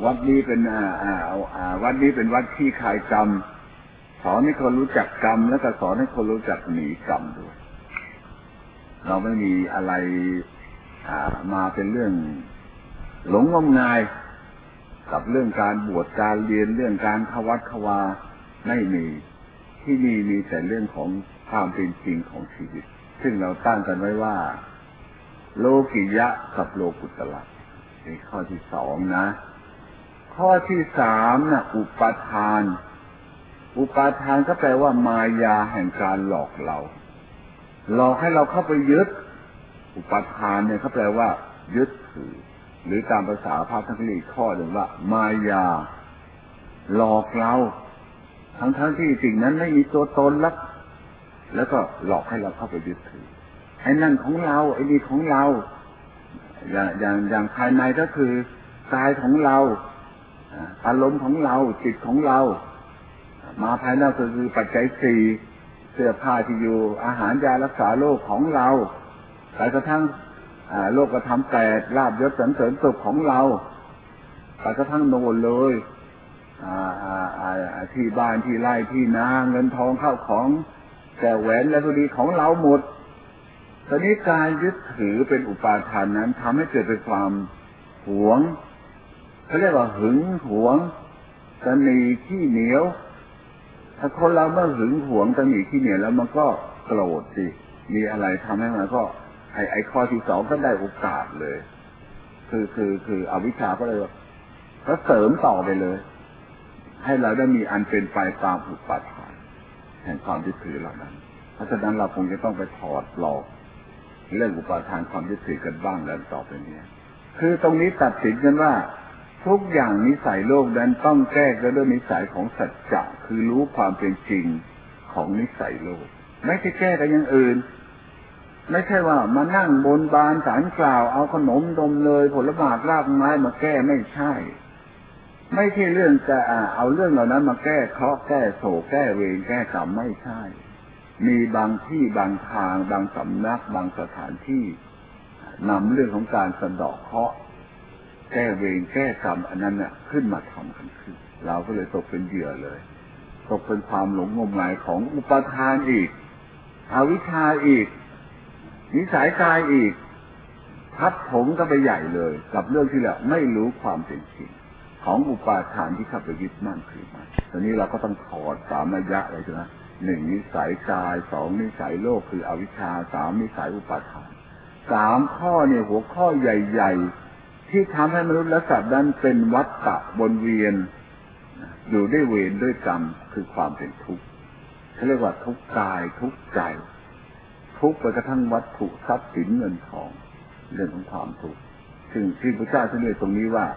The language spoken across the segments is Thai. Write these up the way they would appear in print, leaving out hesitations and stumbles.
วัดนี้เป็นวัดนี้เป็นวัดที่คลายกรรมสอนให้คนรู้จักกรรมแล้วก็สอนให้คนรู้จักหนีกรรมด้วยเราไม่มีอะไรมาเป็นเรื่องหลงงมงายกับเรื่องการบวชการเรียนเรื่องการเข้าวัดเข้าวาไม่มีที่นี่มีแต่เรื่องของความเป็นจริงของชีวิตซึ่งเราตั้งกันไว้ว่าโลกิยะกับโลกุตระในข้อที่สองนะข้อที่สามนะอุปาทานอุปาทานก็แปลว่ามายาแห่งการหลอกเราหลอกให้เราเข้าไปยึดอุปาทานเนี่ยเขาแปลว่ายึดถือหรือตามภาษาพระท่านเรียกข้อหนึ่งว่ามายาหลอกเราทั้งที่สิ่งนั้นไม่มีตัวตนแล้วก็หลอกให้เราเข้าไปยึดถือไอ้นั่นของเราไอ้นี่ของเราอย่างภายในก็คือกายของเราอารมณ์ของเราจิตของเรามาภายนอกก็คือปัจจัยสี่เสื้อผ้าที่อยู่อาหารยารักษาโรคของเราไปกระทั่งโลกธรรมแปดลาภยศสรรเสริญสุขของเราไปกระทั่งโน่นเลยที่บ้านที่ไร่ที่นาเงินทองข้าวของแก้วแหวนและพอดีของเราหมดตอนนี้การยึดถือเป็นอุปาทานนั้นทำให้เกิดเป็นความหวงเขาเรียกว่าหึงหวงตนีขี้เหนียวถ้าคนเราเมื่อหึงหวงตนีขี้เหนียวแล้วมันก็โกรธสิมีอะไรทำให้มันก็ไอ้ข้อที่สองก็ได้โอกาสเลยคืออวิชชาก็เลยก็เสริมต่อไปเลยให้เราได้มีอันเป็นไปตามอุปาทานแห่งความยึดถือเหล่านั้นเพราะฉะนั้นเราคงจะต้องไปถอดหลอกเรื่องอุปาทานความยึดถือกันบ้างแล้วต่อไปนี้คือตรงนี้ตัดสินกันว่าทุกอย่างนิสัยโลกนั้นต้องแก้กันด้วยนิสัยของสัจจะคือรู้ความเป็นจริงของนิสัยโลกไม่ใช่แก้กันอย่างอื่นไม่ใช่ว่ามานั่งบนบานศาลกล่าวเอาขนมนมเลยผลไม้รากไม้มาแก้ไม่ใช่ไม่ใช่เรื่องจะเอาเรื่องเหล่านั้นมาแก้เคราะห์แก้โศกแก้เวรแก้กรรมไม่ใช่มีบางที่บางทางบางสำนักบางสถานที่นำเรื่องของการสะเดาะเคราะห์แก้เวรแก้กรรมอันนั้นน่ะขึ้นมาทำกันขึ้นเราก็เลยตกเป็นเหยื่อเลยตกเป็นความหลงงมงายของอุปาทานอีกอวิชชาอีกนิสัยกายอีกทับถมก็ไปใหญ่เลยกับเรื่องที่เราไม่รู้ความเป็นจริงของอุปาทานที่เข้าไปยึดมั่นถือมั่นตอนนี้เราก็ต้องถอดสามนัยยะเลยนะหนึ่งนิสัยกายสองนิสัยโลกคืออวิชชาสามนิสัยอุปาทานสามข้อเนี่ยหัวข้อใหญ่ๆที่ทำให้มนุษย์และสัตว์นั้นเป็นวัฏฏะวนเวียนอยู่ด้วยเวรด้วยกรรมคือความเป็นทุกข์เขาเรียกว่าทุกข์กายทุกข์ใจทุกข์ไปกระทั่งวัตถุทรัพย์สินเงินทองเรื่องของความทุกข์ซึ่งที่พระเจ้าท่านเรียกตรงนี้ว่า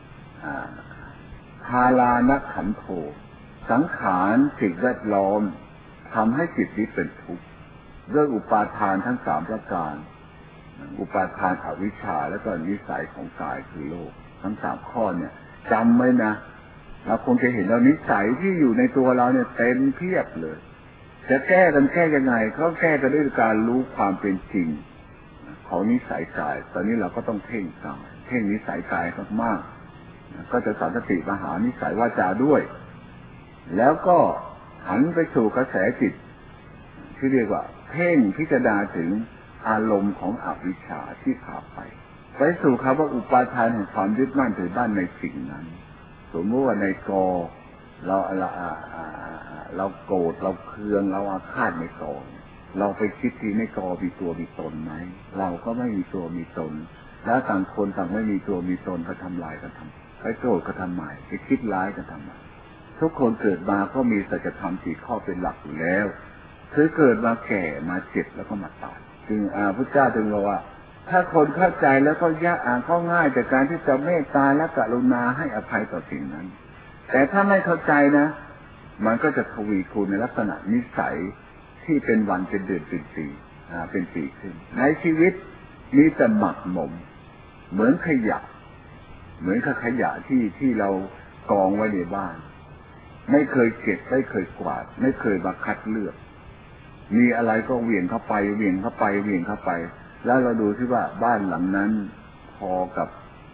ภาลานขันโธสังขารสิ่งแวดล้อมทำให้จิตนี้เป็นทุกข์ด้วยอุปาทานทั้งสามประการอุปาทานอวิชชาและก็นิสัยของกายคือโลกทั้งสามข้อเนี่ยจำไว้นะเราคงจะเห็นแล้วนิสัยที่อยู่ในตัวเราเนี่ยเต็มเพียบเลยจะแก้กันแก้ยังไงเขาแก้กันด้วยการรู้ความเป็นจริงของนิสัยกายตอนนี้เราก็ต้องเพ่งกายเพ่งนิสัยกายมากๆก็จะสันติมหานิสัยวาจาด้วยแล้วก็หันไปสู่กระแสจิตที่เรียกว่าเพ่งพิจารณาถึงอารมณ์ของอวิชชาที่พาไปสู่คำว่าอุปาทานแห่งความยึดมั่นถือมั่นในสิ่งนั้นสมมติว่าในกอเราโกรธเราเคืองเราอาฆาตในกอเราไปคิดที่ในกอมีตัวมีตนไหมเราก็ไม่มีตัวมีตนแล้วต่างคนต่างไม่มีตัวมีตนก็ทำลายกันทำไปโกรธก็ทำไมไปคิดร้ายกันทำไมทุกคนเกิดมาก็มีสัจธรรมสี่ข้อเป็นหลักอยู่แล้วคือเกิดมาแก่มาเจ็บแล้วก็มาตายจึงพระเจ้าจึงบอกว่าถ้าคนเข้าใจแล้วก็ยากเข้าง่ายจากการที่จะเมตตาและกรุณาให้อภัยต่อสิ่งนั้นแต่ถ้าไม่เข้าใจนะมันก็จะทวีคูณในลักษณะนิสัยที่เป็นวันเป็นเดือนเป็นปีเป็นปีขึ้นในชีวิตมีแต่หมักหมมเหมือนขยะที่เรากองไว้ในบ้านไม่เคยเก็บไม่เคยกวาดไม่เคยมาคัดเลือกมีอะไรก็เหวี่ยงเข้าไปแล้วเราดูที่ว่าบ้านหลังนั้นพอกับ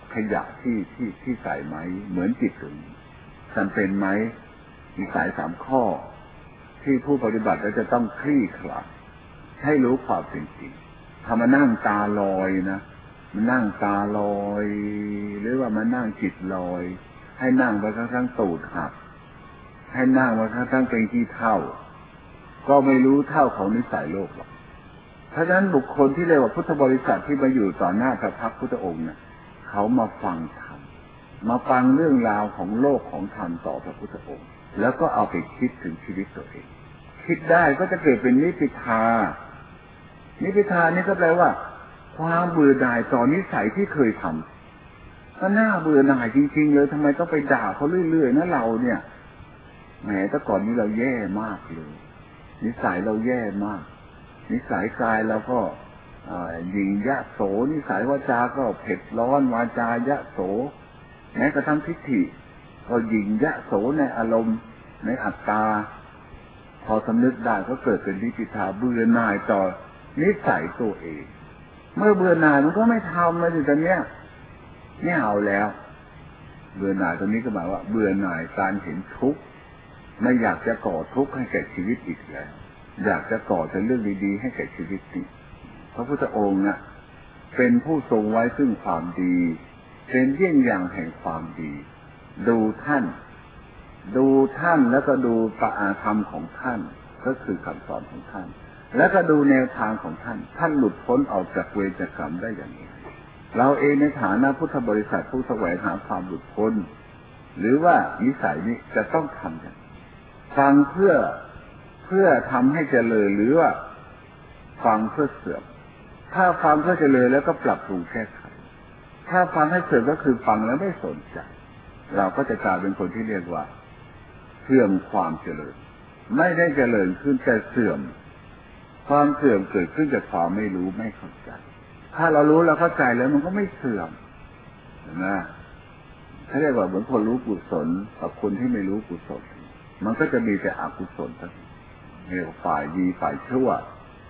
ขยะที่ใส่ไหมเหมือนจิตตรงนี้จำเป็นไหมมีสาย3 ข้อที่ผู้ปฏิบัติจะต้องคลี่คลายให้รู้ความเป็นจริงถ้ามานั่งตาลอยนะมันนั่งตาลอยหรือว่ามันนั่งจิตลอยให้นั่งไปทั้งตูดหักให้นั่งไปทั้งเป็นขี้เท่าก็ไม่รู้เท่าของนิสัยโลกหรอกเพราะฉะนั้นบุคคลที่เรียกว่าพุทธบริษัทที่มาอยู่ต่อหน้าพระพักตร์พุทธองค์เนี่ยเขามาฟังธรรมมาฟังเรื่องราวของโลกของธรรมต่อพระพุทธองค์แล้วก็เอาไปคิดถึงชีวิตตัวเองคิดได้ก็จะเกิดเป็นนิพพิทานิพพิทานี่ก็แปลว่าความเบื่อหน่ายต่อนิสัยที่เคยทำก็น่าเบื่อหน่ายจริงๆเลยทำไมต้องไปด่าเขาเรื่อยๆนะเราเนี่ยแหมแต่ก่อนนี้เราแย่มากเลยนิสัยเราแย่มากนิสัยกายเราก็หยิ่งยะโสนิสัยวาจาก็เผ็ดร้อนวาจายะโสแม้กระทั่งทิฏฐิก็หยิ่งยะโสในอารมณ์ในอัตตาพอสำนึกได้ก็เกิดเป็นนิพพิทาเบื่อหน่ายต่อนิสัยตัวเองเมื่อเบื่อหน่ายมันก็ไม่ทำเลยตอนเนี้ยไม่เอาแล้วเบื่อหน่ายตรงนี้ก็หมายว่าเบื่อหน่ายการเห็นทุกข์ไม่อยากจะก่อทุกข์ให้แก่ชีวิตอีกแล้วอยากจะก่อแต่เรื่องดีๆให้แก่ชีวิตนี้พระพุทธองค์น่ะเป็นผู้ทรงไว้ซึ่งความดีเป็นเยี่ยงอย่างแห่งความดีดูท่านแล้วก็ดูปะอาธรรมของท่านก็คือคำสอนของท่านแล้วก็ดูแนวทางของท่านหลุดพ้นออกจากเวรจากกรรมได้อย่างไรเราเองในฐานะพุทธบริษัทผู้แสวงหาความหลุดพ้นหรือว่านิสัยนี้จะต้องทำอย่างฟังเพื่อทำให้เจริญหรือว่าฟังเพื่อเสื่อมถ้าฟังเพื่อเจริญแล้วก็ปรับปรุงแก้ไขถ้าฟังให้เสื่อมก็คือฟังแล้วไม่สนใจเราก็จะกลายเป็นคนที่เรียกว่าเสื่อมความเจริญไม่ได้เจริญขึ้นแต่เสื่อมความเสื่อมเกิดขึ้นจากความไม่รู้ไม่เข้าใจถ้าเรารู้เราเข้าใจแล้วมันก็ไม่เสื่อมนะถ้าเรียกว่าเหมือนคนรู้กุศลกับคนที่ไม่รู้กุศลมันก็จะมีแต่อกุศลทั้งเรียกว่าฝ่ายดีฝ่ายชั่ว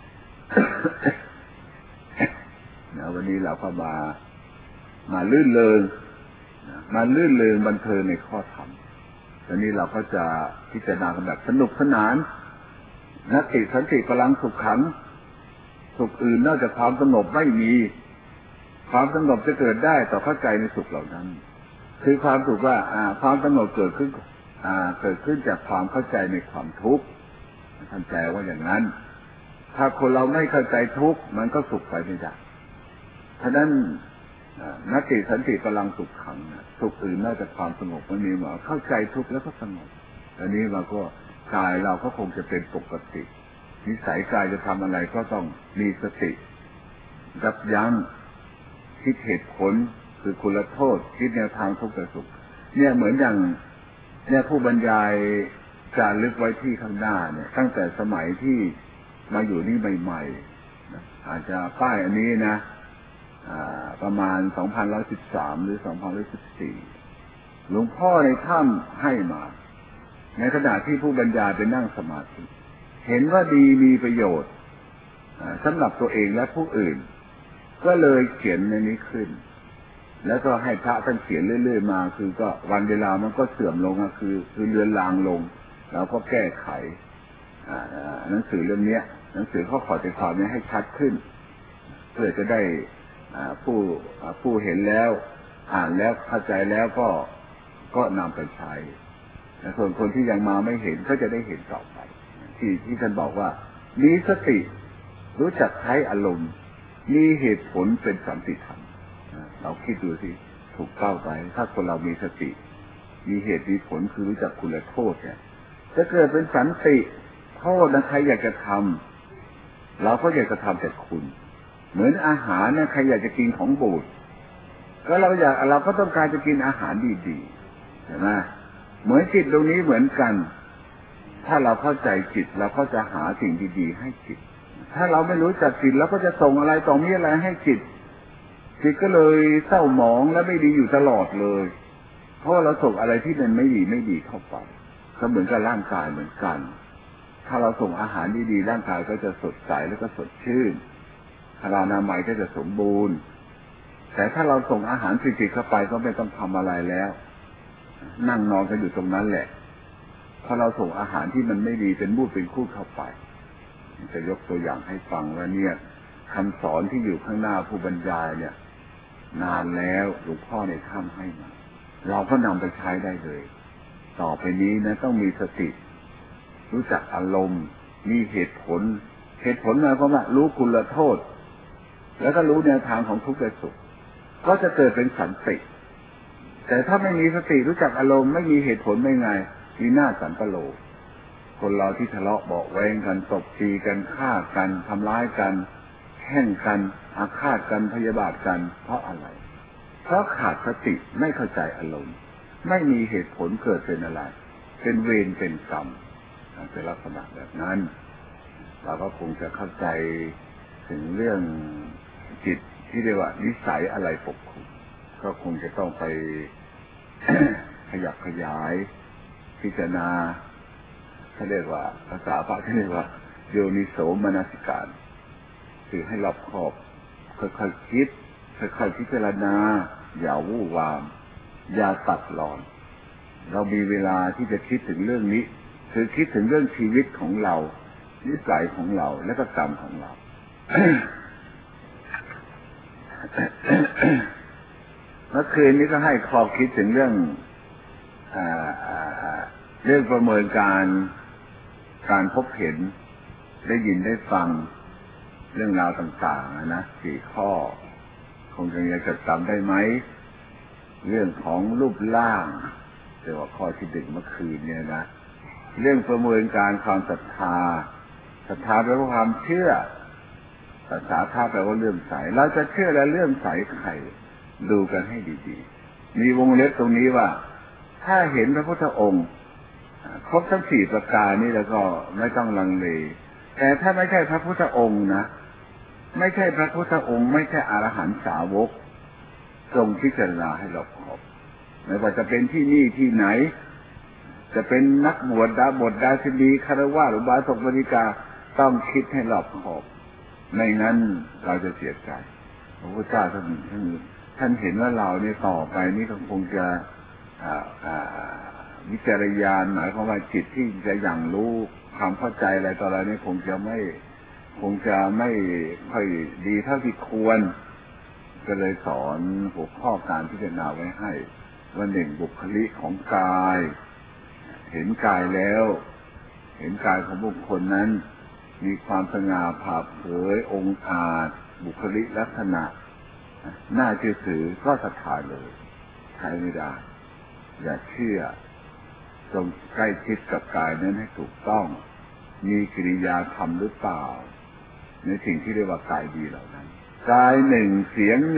วันนี้เราก็มาลื่นเริงบันเทิงในข้อธรรมตอนนี้เราก็จะพิจารณากันแบบสนุกสนานนัตติสันติพลังสุขขังสุขอื่นนอกจากความสงบไม่มีความสงบจะเกิดได้ต่อเข้าใจในสุขเหล่านั้นคือความสุขว่าความสงบเกิดขึ้นจากความเข้าใจในความทุกข์ท่านแปลว่าอย่างนั้นถ้าคนเราไม่เข้าใจทุกข์มันก็สุขไปไม่ได้ฉะนั้นนัตติสันติพลังสุขขังสุขอื่นนอกจากความสงบไม่มีว่าเข้าใจทุกข์แล้วก็สงบอันนี้เราก็กายเราก็คงจะเป็นปกตินิสัยกายจะทำอะไรก็ต้องมีสติยับยั้งคิดเหตุผลคือคุณโทษคิดแนวทางทุกข์กับสุขเนี่ยเหมือนอย่างเนี่ยผู้บรรยายจารึกไว้ที่ข้างหน้าเนี่ยตั้งแต่สมัยที่มาอยู่นี่ใหม่ๆนะอาจจะป้ายอันนี้นะประมาณ 2113 หรือ 2114หลวงพ่อในถ้ำให้มาในขณะที่ผู้บรรยายไปนั่งสมาธิเห็นว่าดีมีประโยชน์สำหรับตัวเองและผู้อื่นก็เลยเขียนในนี้ขึ้นแล้วก็ให้พระท่านเขียนเรื่อยๆมาคือก็วันเวลามันก็เสื่อมลงคือเลือนลางลงเราก็แก้ไขหนังสือเล่มนี้หนังสือข้อขอใจความนี้ให้ชัดขึ้นเพื่อจะได้ผู้เห็นแล้วอ่านแล้วเข้าใจแล้วก็นำไปใช้ส่วนคนที่ยังมาไม่เห็นก็จะได้เห็นต่อไปที่ท่านบอกว่ามีสติรู้จักใช้อารมณ์มีเหตุผลเป็นสันติธรรมเราคิดดูสิถูกเข้าไปถ้าคนเรามีสติมีเหตุมีผลคือรู้จักคุณและโทษเนี่ยจะเกิดเป็นสันติโทษนะใครอยากจะทำเราก็อยากจะทำแต่คุณเหมือนอาหารเนี่ยใครอยากจะกินของบูดก็เราก็ต้องการจะกินอาหารดีๆใช่ไหมเหมือนจิตตรงนี้เหมือนกันถ้าเราเข้าใจจิตเราก็จะหาสิ่งดีๆให้จิตถ้าเราไม่รู้จักจิตเราก็จะส่งอะไรต่อมีอะไรให้จิตก็เลยเศร้าหมองและไม่ดีอยู่ตลอดเลยเพราะเราส่งอะไรที่มันไม่ดีเข้าไปก็เหมือนกับร่างกายเหมือนกันถ้าเราส่งอาหารดีๆร่างกายก็จะสดใสแล้วก็สดชื่นพลานามัยก็จะสมบูรณ์แต่ถ้าเราส่งอาหารจิตเข้าไปก็ไม่ต้องทำอะไรแล้วนั่งนอนกันอยู่ตรงนั้นแหละพอเราส่งอาหารที่มันไม่ดีเป็นมูดเป็นคูดเข้าไปจะยกตัวอย่างให้ฟังว่าเนี่ยคำสอนที่อยู่ข้างหน้าผู้บรรยายเนี่ยนานแล้วหลวงพ่อในถ้ำให้มาเราก็นำไปใช้ได้เลยต่อไปนี้นะต้องมีสติรู้จักอารมณ์มีเหตุผลหมายความว่ารู้คุณโทษแล้วก็รู้แนวทางของทุกข์และสุขก็จะเกิดเป็นสันติแต่ถ้าไม่มีสติรู้จักอารมณ์ไม่มีเหตุผลไม่ไงมีหน้าสันตโลคนเราที่ทะเลาะเบาะแว้งกันตบตีกันฆ่ากันทำร้ายกันแข่งกันอาฆาตกันพยาบาทกันเพราะอะไรเพราะขาดสติไม่เข้าใจอารมณ์ไม่มีเหตุผลเกิดเป็นอะไรเป็นเวรเป็นกรรมเป็นลักษณะแบบนั้นเราก็คงจะเข้าใจถึงเรื่องจิตที่เรียกว่านิสัยอะไรปกคลุมก็คงจะต้องไป ขยับขยายพิจารณาเขาเรียกว่าภาษาพระที่เรียกว่าโยนิโสมนสิการคือให้รอบคอบค่อยๆคิดค่อยๆพิจารณาอย่าวู่วามอย่าตัดหลอนเรามีเวลาที่จะคิดถึงเรื่องนี้คือคิดถึงเรื่องชีวิตของเรานิสัยของเราและก็กรรมของเรา เมื่อคืนนี้ก็ให้ข้อคิดถึงเรื่องประเมินการพบเห็นได้ยินได้ฟังเรื่องราวต่างๆนะ4 ข้อคงจะยังจดจำได้ไหมเรื่องของรูปร่างแต่ว่าข้อที่1เมื่อคืนเนี่ยนะเรื่องประเมินการความศรัทธาแปลว่าความเชื่อศรัทธาแปลว่าเลื่อมใสเราจะเชื่อและเลื่อมใสใครดูกันให้ดีๆมีวงเล็บตรงนี้ว่าถ้าเห็นพระพุทธองค์ครบทั้ง4ประการนี้แล้วก็ไม่ต้องลังเลแต่ถ้าไม่ใช่พระพุทธองค์นะไม่ใช่พระพุทธองค์ไม่ใช่อรหันตสาวกทรงพิจารณาให้รอบคอบไม่ว่าจะเป็นที่นี่ที่ไหนจะเป็นนักบวชดาสินีคฤหัสถ์อุบาสกบริกาต้องคิดให้รอบคอบไม่งั้นเราจะเสียใจพระพุทธเจ้าท่านเห็นว่าเราเนี่ยต่อไปนี่ก็คงจะวิจารญาณหมายความว่าจิตที่จะอย่างรู้ความเข้าใจอะไรต่ออะไรนี่คงจะไม่ค่อยดีเท่าที่ควรก็เลยสอนหัวข้อการพิจารณาไว้ให้ว่า1บุคลิกของกายเห็นกายแล้วเห็นกายของบุคคลนั้นมีความสง่าผ่าเผยองค์อาจบุคลิกลักษณะน่าเชื่อถือก็ศรัทธาเลยใช้ไม่ได้อย่าเชื่อจงใกล้ชิดกับกายนั้นให้ถูกต้องมีกิริยาธรรมหรือเปล่าในสิ่งที่เรียกว่ากายดีเหล่านั้นกาย1เสียง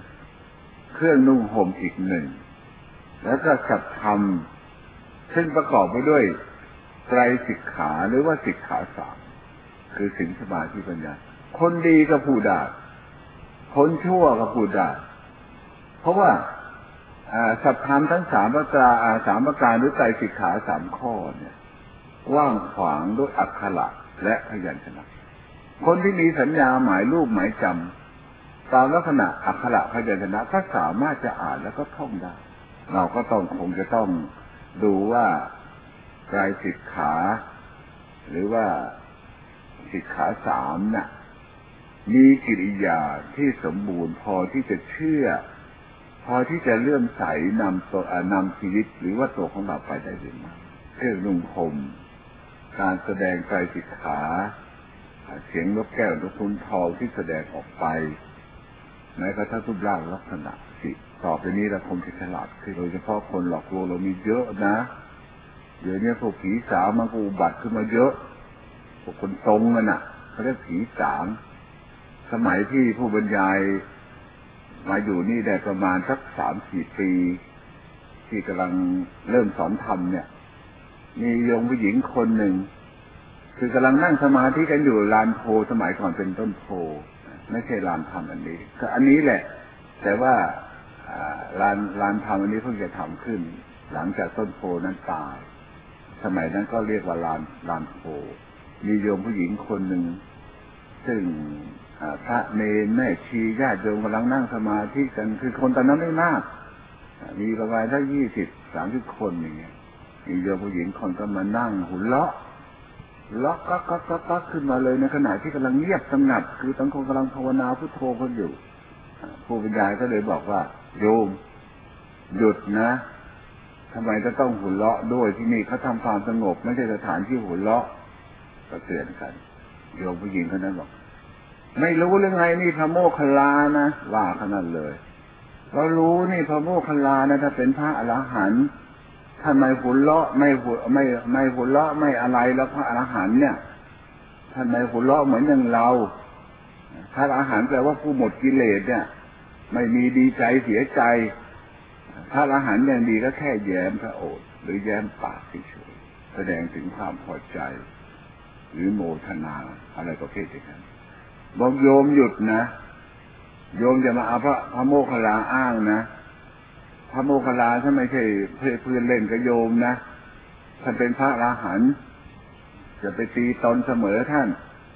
1เครื่องนุ่งห่มอีก1แล้วก็สัจธรรมซึ่งประกอบไปด้วยไตรสิกขาหรือว่าสิกขา3คือศีลสมาธิปัญญาคนดีก็พูดได้คนชั่วก็พูดได้เพราะว่าสัจธรรมทั้ง3ประการหรือไตรสิกขา3ข้อเนี่ยว่างขวางด้วยอักขระและพยัญชนะคนที่มีสัญญาหมายรูปหมายจำตามลักษณะอักขระพยัญชนะก็สามารถจะอ่านแล้วก็ท่องได้เราก็คงจะต้องดูว่าไตรสิกขาหรือว่าสิกขา3น่ะมีกิริยาที่สมบูรณ์พอที่จะเชื่อพอที่จะเลื่อมใสนำชีวิตหรือว่าตัวของเราไปได้หรือไม่เครื่องนุ่งห่มการแสดงไตรสิกขาเสียงนกแก้วนกขุนทองที่แสดงออกไปแม้กระทั่งรูปร่างลักษณะต่อไปนี้เราคงจะฉลาดขึ้นโดยเฉพาะคนหลอกลวงเรามีเยอะนะเดี๋ยวนี้พวกผีสางมันก็อุบัติขึ้นมาเยอะพวกคนตรงกันน่ะเขาเรียกผีสางสมัยที่ผู้บรรยายมาอยู่นี่ได้ประมาณสัก 3-4 ปีที่กำลังเริ่มสอนธรรมเนี่ยมีโยมผู้หญิงคนหนึ่งคือกำลังนั่งสมาธิกันอยู่ลานโพสมัยก่อนเป็นต้นโพไม่ใช่ลานธรรมอันนี้ก็อันนี้แหละแต่ว่าลานธรรมอันนี้เพิ่งจะทำขึ้นหลังจากต้นโพนั้นตายสมัยนั้นก็เรียกว่าลานโพมีโยมผู้หญิงคนหนึ่งซึ่งพระเนรแม่ชีญาติโยมกำลังนั่งสมาธิกันคือคนตอนนั้นไม่มากมีประมาณสัก20-30 คนอย่างเงี้ยมีโยมผู้หญิงคนก็มานั่งหัวเราะก็ขึ้นมาเลยในขณะที่กำลังเงียบสงัดคือทั้งคนกำลังภาวนาพุทโธกันอยู่ผู้บรรยายก็เลยบอกว่าโยมหยุดนะทำไมจะต้องหัวเราะด้วยที่นี่เขาทำความสงบไม่ใช่สถานที่หัวเราะก็เตือนกันโยมผู้หญิงคนนั้นบอกไม่รู้หรือไงนี่พระโมคคัลลานะว่าขนาดเลยเรารู้นี่พระโมคคัลลานะถ้าเป็นพระอรหันต์ท่านไม่หัวเราะไม่หัวเราะไม่อะไรแล้วพระอรหันต์เนี่ยท่านไม่หัวเราะเหมือนอย่างเราพระอรหันต์แปลว่าผู้หมดกิเลสเนี่ยไม่มีดีใจเสียใจพระอรหันต์อย่างดีก็แค่แย้มพระโอษฐ์หรือแย้มปากเฉยๆแสดงถึงความพอใจหรือโมทนาอะไรประเภทอย่างนั้นบอกโยมหยุดนะโยมจะมาเอาพระโมคคัลลาอ้างนะพระโมคคัลลาท่านไม่ใช่เพื่อนเล่นกับโยมนะท่านเป็นพระอรหันต์จะไปตีตนเสมอท่าน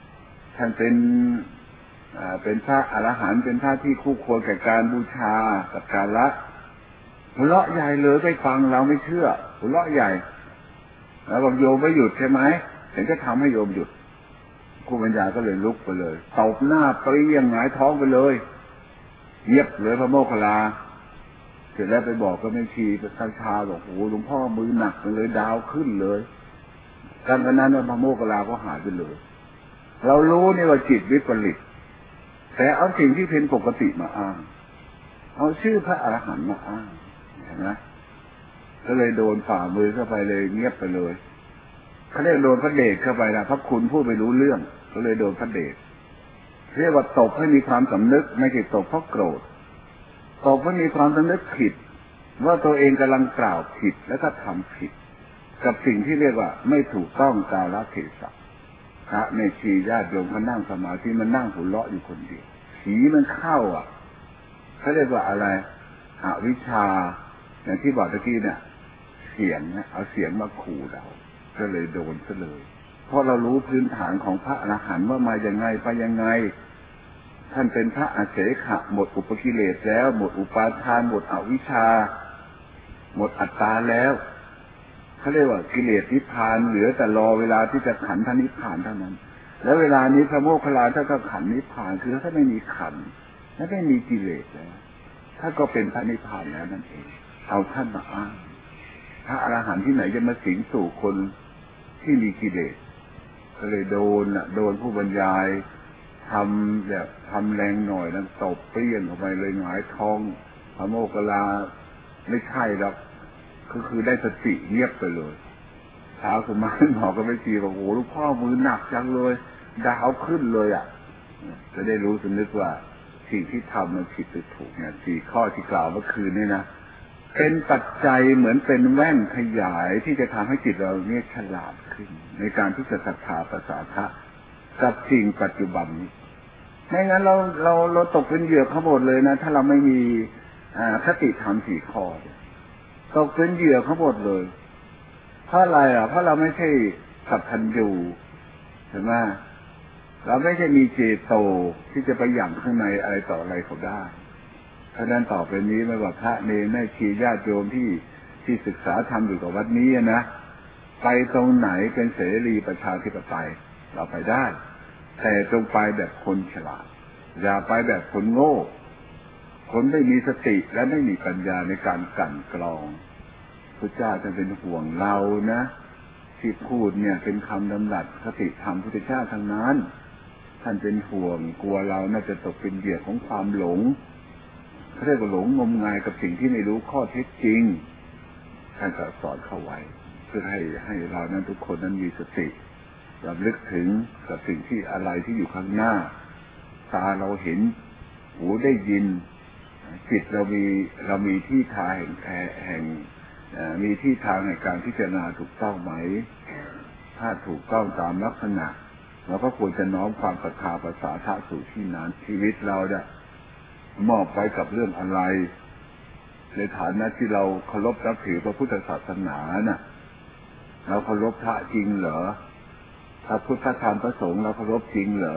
เป็นพระอรหันต์เป็นพระที่คู่ควรแก่การบูชาสักการะหัวเราะใหญ่เลยไปฟังเราไม่เชื่อหัวเราะใหญ่แล้วบอกโยมไม่หยุดใช่ไหมถึงจะทำให้โยมหยุดครูปัญญาก็เลยลุกไปเลยตบหน้าเปรี้ยงหงายท้องไปเลยเงียบเลยพระโมคคัลลาเสร็จแล้วไปบอกก็ไม่ชีไปตั้งชาบอกโอ้โหหลวงพ่อมือหนักเลยดาวขึ้นเลยการพนันพระโมคคัลลาก็หายไปเลยเรารู้นี่ว่าจิตวิปริตแต่เอาสิ่งที่เป็นปกติมาอ้างเอาชื่อพระอรหันต์มาอ้างเห็นไหมก็เลยโดนฝ่ามือเข้าไปเลยเงียบไปเลยเขาเรียกโดนพระเดชเข้าไปนะพระคุณพูดไม่รู้เรื่องก็เลยโดนพระเดชเรียกว่าตกให้มีความสำนึกไม่ใช่ตกเพราะโกรธตกเพราะมีความสำนึกผิดว่าตัวเองกำลังกล่าวผิดแล้วก็ทำผิดกับสิ่งที่เรียกว่าไม่ถูกต้องกาลเทศะพระแม่ชีญาติโยมเขานั่งสมาธิมันนั่งหัวเราะอยู่คนเดียวผีมันเข้าเขาเรียกว่าอะไรอวิชชาอย่างที่บอกตะกี้เนี่ยเสียงนะเอาเสียงมาขู่เราก็เลยโดนซะเลยเพราะเรารู้พื้นฐานของพระอรหันต์ว่ามายังไงไปยังไงท่านเป็นพระอเสขะหมดอุปกิเลสแล้วหมดอุปาทานหมดอวิชชาหมดอัตตาแล้วเขาเรียกว่ากิเลสนิพพานเหลือแต่รอเวลาที่จะขันธนิพพานเท่านั้นแล้วเวลานี้พระโมคคัลลาถ้าก็ขันนิพพานคือถ้าไม่มีขันถ้าไม่มีกิเลสแล้วถ้าก็เป็นพระนิพพานแล้วนั่นเองเอาท่านมาอ้างพระอรหันต์ที่ไหนจะมาสิงสู่คนที่มีกิเลสก็เลยโดนผู้บรรยายทำแรงหน่อยแล้วตบเปรี้ยงเข้าไปเลยหงายท้องพระโมคคัลลาไม่ใช่หรอกคือได้สติเงียบไปเลยเช้าขึ้นมาหมอก็ไม่ชีบอกโอ้โหลูกพ่อมือหนักจังเลยดาวขึ้นเลยจะได้รู้สำนึกว่าสิ่งที่ทำมันผิดหรือถูกเนี่ย4 ข้อที่กล่าวเมื่อคืนนี่นะเป็นปัจจัยเหมือนเป็นแว่นขยายที่จะทำให้จิตเราเนี่ยฉลาดขึ้นในการที่จะศรัทธาประสาทะกับสิ่งปัจจุบันนี้ไม่งั้นเราตกเป็นเหยื่อเขาหมดเลยนะถ้าเราไม่มีคติธรรม4 ข้อตกเป็นเหยื่อเขาหมดเลยเพราะอะไรเพราะเราไม่ใช่สัพพัญญูใช่ไหมเราไม่ใช่มีเจโตที่จะไปหยั่งข้างในอะไรต่ออะไรเขาได้เพราะนั้นต่อไปนี้ไม่ว่าพระเนรแม่ชีญาติโยมที่ศึกษาธรรมอยู่กับวัดนี้นะไปตรงไหนเป็นเสรีประชาธิปไตยเราไปได้แต่จงไปแบบคนฉลาดอย่าไปแบบคนโง่คนไม่มีสติและไม่มีปัญญาในการกลั่นกรองพระเจ้าจะเป็นห่วงเรานะที่พูดเนี่ยเป็นคำดำรัสคติธรรมพุทธเจ้าทั้งนั้นท่านเป็นห่วงกลัวเราน่าจะตกเป็นเหยื่อของความหลงเขาเรียกว่าหลงงมงายกับสิ่งที่ไม่รู้ข้อเท็จจริงท่านก็สอนเข้าไว้เพื่อให้เรานั้นทุกคนนั้นมีสติรำลึกถึงกับสิ่งที่อะไรที่อยู่ข้างหน้าตาเราเห็นหูได้ยินจิตเรามีที่ทางแห่งมีที่ทางในการพิจารณาถูกต้องไหมถ้าถูกต้องตามลักษณะเราก็ควรจะน้อมความศรัทธาประสาทะสู่ที่นั้นชีวิตเราเนี่ยมอบไปกับเรื่องอะไรในฐานะที่เราเคารพนับถือพระพุทธศาสนาน่ะเราเคารพพระจริงเหรอพระพุทธธรรมพระสงฆ์เราเคารพจริงเหรอ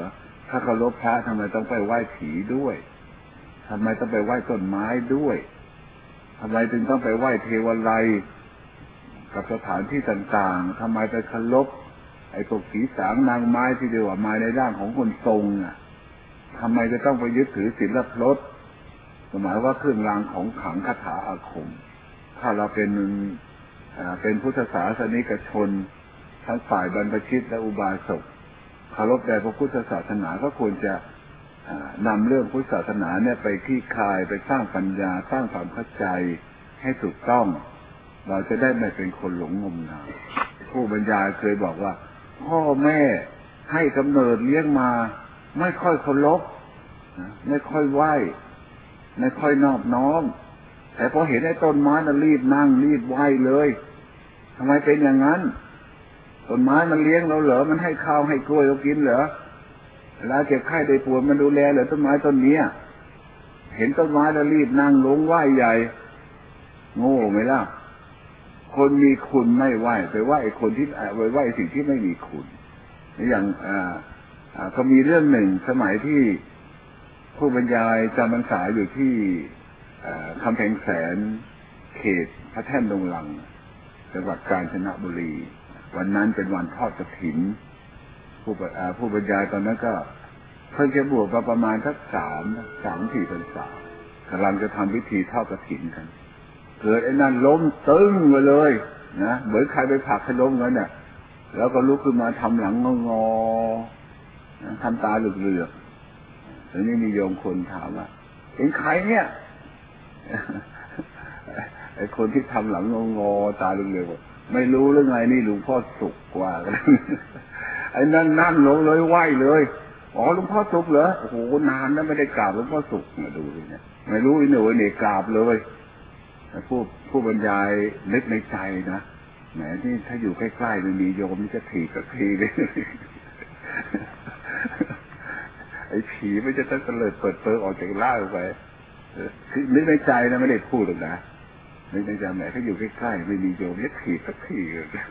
ถ้าเคารพพระทำไมต้องไปไหว้ผีด้วยทำไมต้องไปไหว้ต้นไม้ด้วยทำไมจึงต้องไปไหว้เทวไลยกับสถานที่ต่างๆทำไมไปเคารพไอ้พวกผีสางนางไม้ที่เรียกว่ามาในร่างของคนทรงอ่ะทำไมจะต้องไปยึดถือศีลพรตหมายว่าเครื่องรางของขลังคาถาอาคมถ้าเราเป็นพุทธศาสนิกชนทั้งฝ่ายบรรพชิตและอุบาสกเคารพในพระพุทธศาสนาก็ควรจะนำเรื่องพุทธศาสนาเนี่ยไปคลี่คลายไปสร้างปัญญาสร้างความเข้าใจให้ถูกต้องเราจะได้ไม่เป็นคนหลงงมงายผู้บรรยายเคยบอกว่าพ่อแม่ให้กำเนิดเลี้ยงมาไม่ค่อยเคารพไม่ค่อยไหว้ไม่ค่อยนอบน้อมแต่พอเห็นไอ้ต้นไม้น่ะรีบนั่งรีบไหว้เลยทำไมเป็นอย่างนั้นต้นไม้มันเลี้ยงเราเหรอมันให้ข้าวให้กล้วยเรากินเหรอเวลาเจ็บไข้ได้ป่วยมันดูแลเหรอต้นไม้ต้นนี้เห็นต้นไม้แล้วรีบนั่งลงไหว้ใหญ่โง่ไหมล่ะคนมีคุณไม่ไหว้ไปไหว้คนที่ไหว้สิ่งที่ไม่มีคุณอย่างก็มีเรื่องหนึ่งสมัยที่ผู้บรรยายจำพรรษาอยู่ที่คำแพงแสนเขตพระแท่นดงลังจังหวัดกาญจนบุรีวันนั้นเป็นวันทอดกฐินผู้บรรยายตอนนั้นก็เพิ่งจะบวชมาประมาณสัก3-4 พรรษากำลังจะทำพิธีทอดกฐินกันเกิดไอ้นั่นล้มตึ้งไปเลยนะเหมือนใครไปผลักให้ล้มงั้นเนี่ยแล้วก็ลุกขึ้นมาทำหลังงอๆทำตาเหลือกๆทีนี้มีโยมคนถามว่าเป็นใครเนี่ยไอ้คนที่ทำหลังงอๆตาเหลือกๆไม่รู้เรื่องไงนี่หลวงพ่อสุขกว่าไอ้นั่นนั่งลงเลยไหวเลยอ๋อหลวงพ่อสุขเหรอโอ้โหนานแล้วไม่ได้กราบหลวงพ่อสุขมาดูดิเนี่ยไม่รู้อีหนูเนี่ยกราบเลยผู้บรรยายนึกในใจนะแหมที่ถ้าอยู่ใกล้ๆมันมีโยมนี่จะถีบกับทีเลยไอ้ผีไม่จะต้องเตลิดเปิดเปิงออกจากล่างไปคือนึกในใจนะไม่ได้พูดหรอกนะนึกในใจแหมถ้าอยู่ใกล้ๆไม่มีโยมจะถีบกับที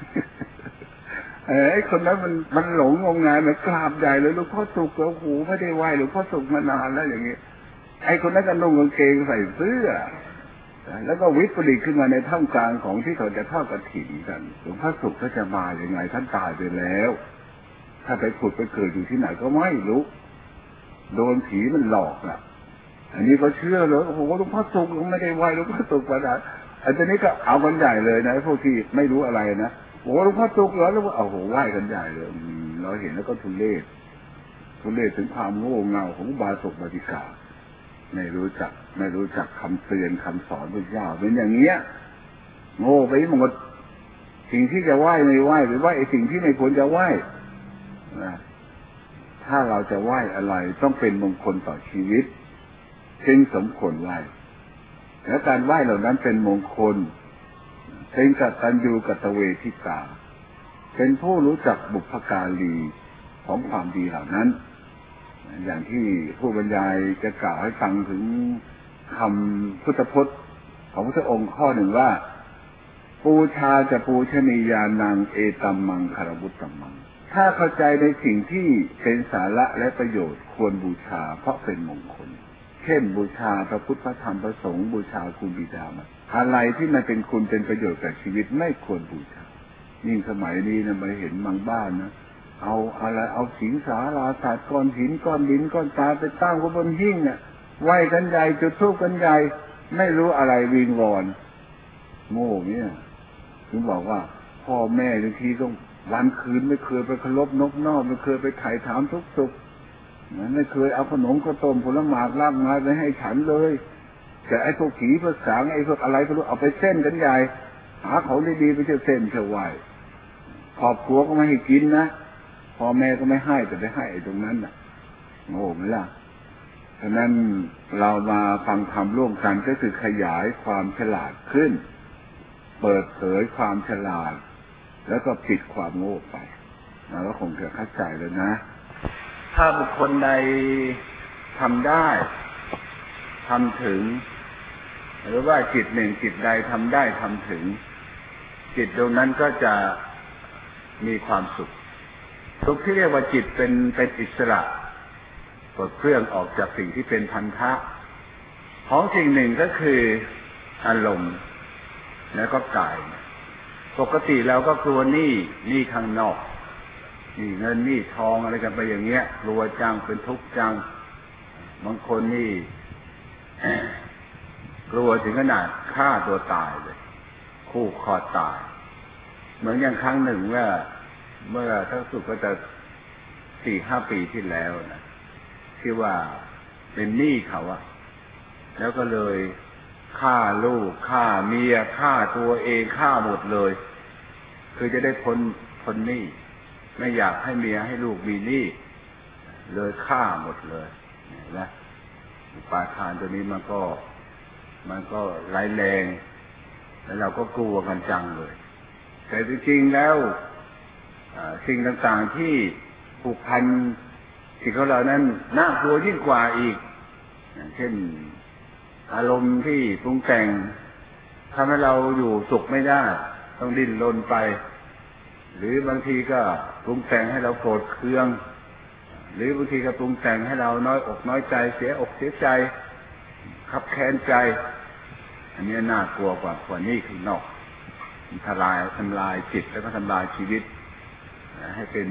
ไอ้คนนั้นมันหลงงมงายมันกราบใหญ่เลยหลวงพ่อสุขแล้วโอ้โหไม่ได้ไหวหลวงพ่อสุขมานานแล้วอย่างนี้ไอ้คนนั้นก็นุ่งกางเกงใส่เสื้อแล้วก็วิปริตขึ้นมาในท่ามกลางของที่เขาจะทอดกฐินกันหลวงพ่อสุขก็จะมาอย่างไงท่านตายไปแล้วถ้าไปผุดไปเกิดอยู่ที่ไหนก็ไม่รู้โดนผีมันหลอกอ่ะอันนี้ก็เชื่อเลยโอ้โหหลวงพ่อสุขไม่ได้ไหวหลวงพ่อสุขมาได้อันนี้ก็เอากันใหญ่เลยนะพวกที่ไม่รู้อะไรนะโอ้หลวงพ่อสุขเหรอแล้วโอ้โหไหวกันใหญ่เลยเราเห็นแล้วก็ทุเรศถึงความโง่เง่าของบาศกบาติกาไม่รู้จักคำเตือนคำสอนพระเจ้าเป็นอย่างเงี้ยโง่ไปหมดสิ่งที่จะไหว้ไม่ไหว้หรือว่าไอ้สิ่งที่ไม่ควรจะไหว้นะถ้าเราจะไหว้อะไรต้องเป็นมงคลต่อชีวิตจึงสมควรไหว้และการไหว้เหล่านั้นเป็นมงคลเป็นกตัญญูกตเวทิตาเป็นผู้รู้จักบุพการีของความดีเหล่านั้นอย่างที่ผู้บรรยายจะกล่าวให้ฟังถึงคำพุทธพจน์ของพระองค์ข้อหนึ่งว่าปูชาจะปูชนียานังเอตัมมังคารวุตตัมมังถ้าเข้าใจในสิ่งที่เป็นสาระและประโยชน์ควรบูชาเพราะเป็นมงคลเช่นบูชาพระพุทธพระธรรมพระสงฆ์บูชาคุณบิดามารดาอะไรที่มันเป็นคุณเป็นประโยชน์แก่ชีวิตไม่ควรบูชายิ่งสมัยนี้นะมาเห็นบางบ้านนะเอาอะไรเอาสิงสาราศาสตร์ก้อนหินก้อนดินก้อนตาไปตั้งไว้บนหิ้งเนี่ยไหว้กันใหญ่จุดธูปกันใหญ่ไม่รู้อะไรวิงวอนโง่เนี่ยถึงบอกว่าพ่อแม่บางทีต้องวันคืนไม่เคยไปเคารพนกนอกไม่เคยไปไถ่ถามทุกสุขไม่เคยเอาขนมข้าวต้มผลไม้ลาบงาไปให้ฉันเลยแต่ไอ้พวกผีพวกสางไอ้พวกอะไรก็รู้เอาไปเส้นกันใหญ่หาของดีๆไปเส้นเฉไหวครอบครัวก็ไม่ให้กินนะพ่อแม่ก็ไม่ให้แต่ไปให้ตรงนั้นน่ะโง่ไหมล่ะฉะนั้นเรามาฟังธรรมร่วมกันก็คือขยายความฉลาดขึ้นเปิดเผยความฉลาดแล้วก็ปิดความโง่ไปเราคงจะเข้าใจแล้วนะถ้าบุคคลใดทำได้ทำถึงหรือว่าจิตหนึ่งจิตใดทำได้ทำถึงจิตตรงนั้นก็จะมีความสุขที่เรียกว่าจิตเป็นอิสระปลดเปลื้องออกจากสิ่งที่เป็นพันธะของสิ่งหนึ่งก็คืออารมณ์แล้วก็กายปกติเราก็กลัวหนี้ข้างนอกหนี้เงินหนี้ทองอะไรกันไปอย่างเงี้ยกลัวจังเป็นทุกข์จังบางคนนี่ กลัวถึงขนาดฆ่าตัวตายเลยคู่คอตายเหมือนอย่างครั้งหนึ่งเมื่อทั้งสุดก็จะ 4-5 ปีที่แล้วนะที่ว่าเป็นหนี้เขาอะแล้วก็เลยฆ่าลูกฆ่าเมียฆ่าตัวเองฆ่าหมดเลยคือจะได้พ้นหนี้ไม่อยากให้เมียให้ลูกมีหนี้เลยฆ่าหมดเลยนะอุปาทานตัวนี้มันก็ร้ายแรงแล้วเราก็กลัวกันจังเลยแต่จริงๆแล้วสิ่งต่างๆที่ผูกพันสิ่งของเรานั้นน่ากลัวยิ่งกว่าอีกอย่างเช่นอารมณ์ที่ปรุงแต่งทำให้เราอยู่สุขไม่ได้ต้องดิ้นรนไปหรือบางทีก็ปรุงแต่งให้เราโกรธเคืองหรือบางทีก็ปรุงแต่งให้เราน้อยอกน้อยใจเสียอกเสียใจขับแค้นใจอันนี้น่ากลัวกว่านี่ข้างนอกทำลายจิตแล้วก็ทำลายชีวิตให้เป็น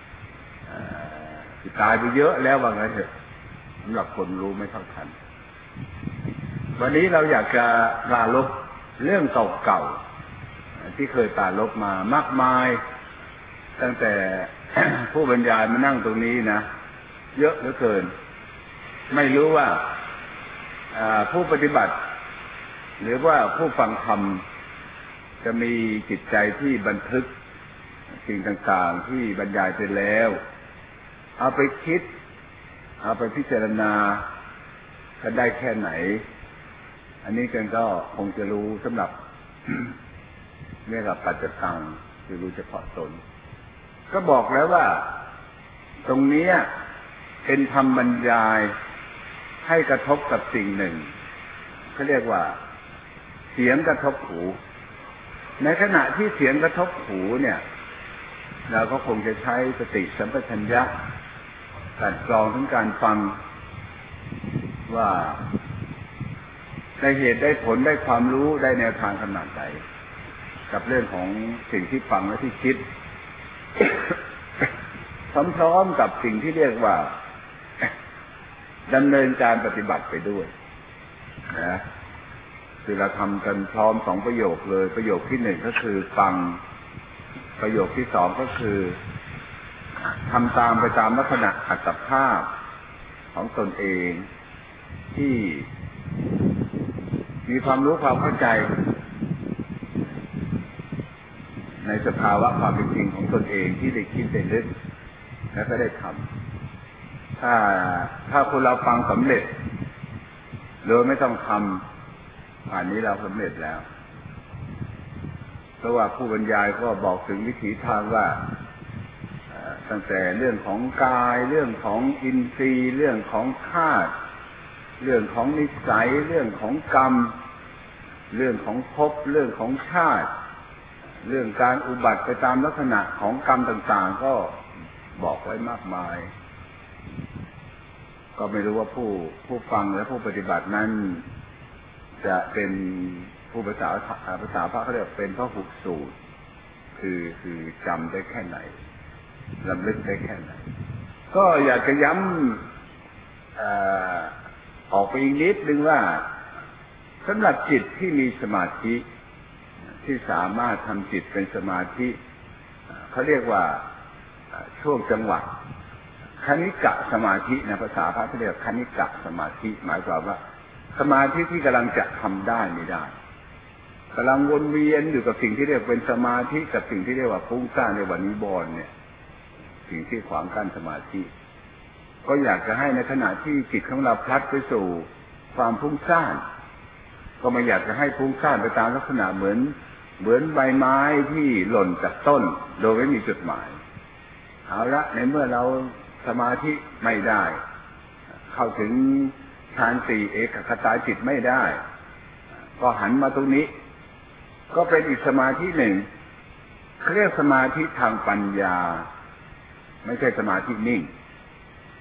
ตายไปเยอะแล้วว่างั้นเถอะสำหรับคนรู้ไม่เท่าทันวันนี้เราอยากจะปราลบเรื่องเก่าๆที่เคยปราลบมามากมายตั้งแต่ ผู้บรรยายมานั่งตรงนี้นะเยอะเหลือเกินไม่รู้ว่าผู้ปฏิบัติหรือว่าผู้ฟังธรรมจะมีจิตใจที่บันทึกสิ่งต่างๆที่บรรยายไปแล้วเอาไปคิดเอาไปพิจารณากันได้แค่ไหนอันนี้กันก็คงจะรู้สำหรับ เรื่องปัจจตังคือรู้เฉพาะตนก็บอกแล้วว่าตรงนี้เป็นธรรมบรรยายให้กระทบกับสิ่งหนึ่งเขาเรียกว่าเสียงกระทบหูในขณะที่เสียงกระทบหูเนี่ยเราก็คงจะใช้สติสัมปชัญญะกลั่นกรองถึงการฟังว่าได้เหตุได้ผลได้ความรู้ได้แนวทางขนาดไหนกับเรื่องของสิ่งที่ฟังและที่คิด พร้อมๆกับสิ่งที่เรียกว่าดำเนินการปฏิบัติไปด้วยนะคือเราทำกันพร้อม2 ประโยคเลยประโยคที่1ก็คือฟังประโยคที่2ก็คือทำตามไปตามลักษณะอัตภาพของตนเองที่มีความรู้ความเข้าใจในสภาวะความเป็นจริงของตนเองที่ได้คิดได้นึกและก็ได้ทำถ้าคนเราฟังสำเร็จโดยไม่ต้องทำป่านนี้เราสำเร็จแล้วเพราะว่าผู้บรรยายก็บอกถึงวิถีทางว่าตั้งแต่เรื่องของกายเรื่องของอินทรีย์เรื่องของธาตุเรื่องของนิสัยเรื่องของกรรมเรื่องของภพเรื่องของชาติเรื่องการอุบัติไปตามลักษณะของกรรมต่างๆก็บอกไว้มากมายก็ไม่รู้ว่าผู้ฟังและผู้ปฏิบัตินั้นจะเป็นผู้ภาษาพระเขาเรียกเป็นพระหุสูตรคือจำได้แค่ไหนรำลึกได้แค่ไหนก็อยากจะย้ำออกไปอีกนิดนึงว่าสำหรับจิตที่มีสมาธิที่สามารถทำจิตเป็นสมาธิเขาเรียกว่าช่วงจังหวะคณิกะสมาธินะภาษาพระเขาเรียกคณิกะสมาธิหมายความว่าสมาธิที่กำลังจะทำได้ไม่ได้กำลังวนเวียนอยู่กับสิ่งที่เรียกเป็นสมาธิกับสิ่งที่เรียกว่าฟุ้งซ่านในวันนิวรณ์เนี่ยสิ่งที่ขวางกั้นสมาธิก็อยากจะให้ในขณะที่จิตของเราพลัดไปสู่ความฟุ้งซ่านก็ไม่อยากจะให้ฟุ้งซ่านไปตามลักษณะเหมือนใบไม้ที่หล่นจากต้นโดยไม่มีจุดหมายเอาละในเมื่อเราสมาธิไม่ได้เข้าถึงฌาน4เอกคตาจิตไม่ได้ก็หันมาตรงนี้ก็เป็นอีกสมาธิหนึ่งเรียกสมาธิทางปัญญาไม่ใช่สมาธินิ่ง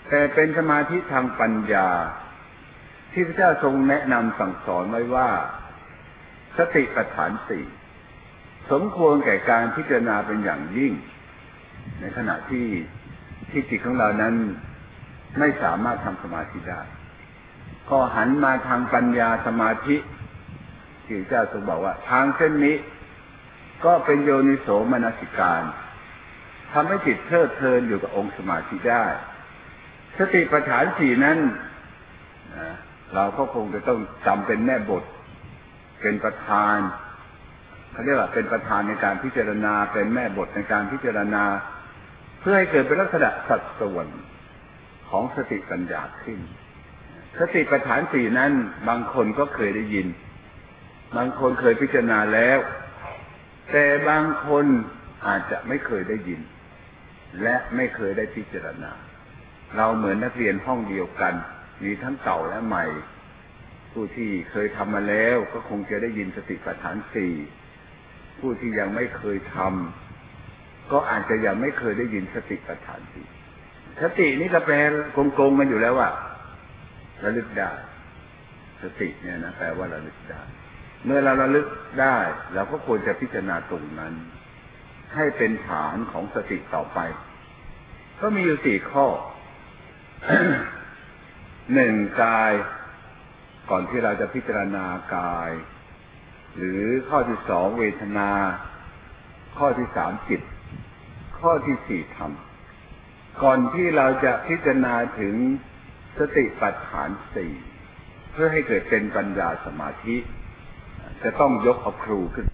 แต่เป็นสมาธิทางปัญญาที่พระเจ้าทรงแนะนำสั่งสอนไว้ว่าสติปัฏฐานสี่สมควรแก่การพิจารณาเป็นอย่างยิ่งในขณะที่จิตของเรานั้นไม่สามารถทำสมาธิได้ก็หันมาทางปัญญาสมาธิที่พระเจ้าทรงบอกว่าทางเส้นนี้ก็เป็นโยนิโสมนสิการทำให้จิตเพลิดเพลินอยู่กับองค์สมาธิได้สติปัฏฐานสี่นั้นเราก็คงจะต้องจำเป็นแม่บทเป็นประธานเขาเรียกว่าเป็นประธานในการพิจารณาเป็นแม่บทในการพิจารณาเพื่อให้เกิดเป็นลักษณะสัดส่วนของสติปัญญาขึ้นสติปัฏฐานสี่นั้นบางคนก็เคยได้ยินบางคนเคยพิจารณาแล้วแต่บางคนอาจจะไม่เคยได้ยินและไม่เคยได้พิจารณาเราเหมือนนักเรียนห้องเดียวกันมีทั้งเก่าและใหม่ผู้ที่เคยทำมาแล้วก็คงจะได้ยินสติปัฏฐานสี่ผู้ที่ยังไม่เคยทำก็อาจจะยังไม่เคยได้ยินสติปัฏฐานสี่สตินี่ก็แปลกงๆกันอยู่แล้วว่าระลึกได้สติเนี่ยนะแปลว่าระลึกได้เมื่อเราระลึกได้เราก็ควรจะพิจารณาตรงนั้นให้เป็นฐานของสติต่อไปก็มีอยู่สี่ข้อ หนึ่งกายก่อนที่เราจะพิจารณากายหรือข้อที่สองเวทนาข้อที่สามจิตข้อที่สี่ธรรมก่อนที่เราจะพิจารณาถึงสติปัฏฐานสี่เพื่อให้เกิดเป็นปัญญาสมาธิจะต้องยกเอาครูขึ้น